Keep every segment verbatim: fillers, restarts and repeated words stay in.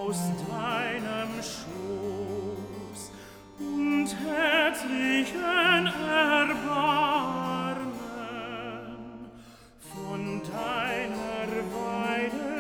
aus deinem Schoß und herzlichen Erbarmen von deiner Weide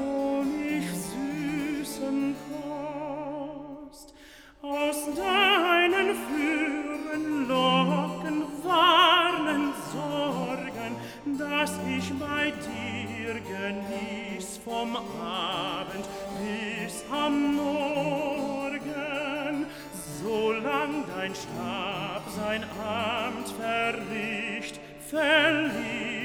honigsüßen Kost, aus deinen Führen locken warnen Sorgen, dass ich bei dir genieß vom Abend bis am Morgen, solang dein Stab sein Amt verricht, verlieh